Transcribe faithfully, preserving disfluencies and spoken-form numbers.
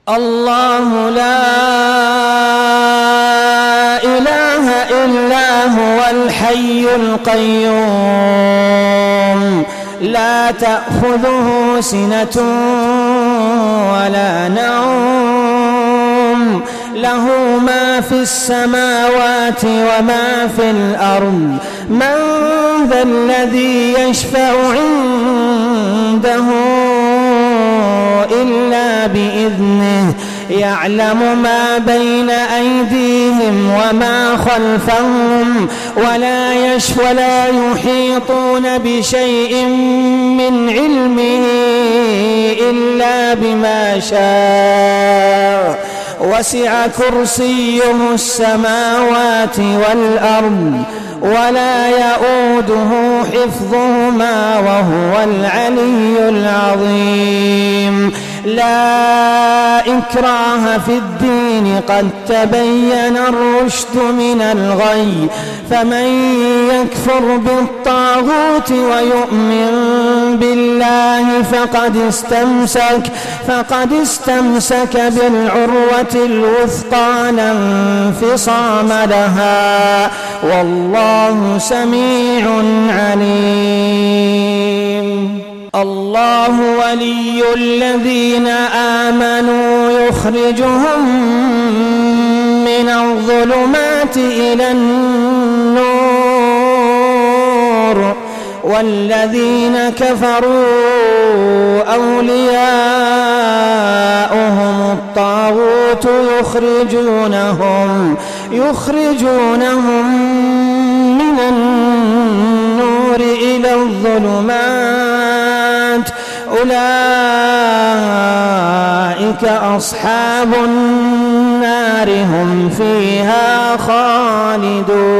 الله لا إله إلا هو الحي القيوم لا تأخذه سنة ولا نوم له ما في السماوات وما في الأرض من ذا الذي يشفع عنده إلا بإذنه يعلم ما بين أيديهم وما خلفهم ولا يشف ولا يحيطون بشيء من علمه إلا بما شاء وسع كرسيه السماوات والأرض ولا يؤوده حفظهما وهو العلي العظيم لا إكراه في الدين قد تبين الرشد من الغي فمن يكفر بالطاغوت ويؤمن بالله فقد استمسك فقد استمسك بالعروة الوثقى لا انفصام لها والله سميع عليم. الله ولي الذين آمنوا يخرجهم من الظلمات إلى النور والذين كفروا أولياؤهم الطاغوت يخرجونهم يخرجونهم من النور إلى الظلمات أولئك أصحاب النار هم فيها خالدون.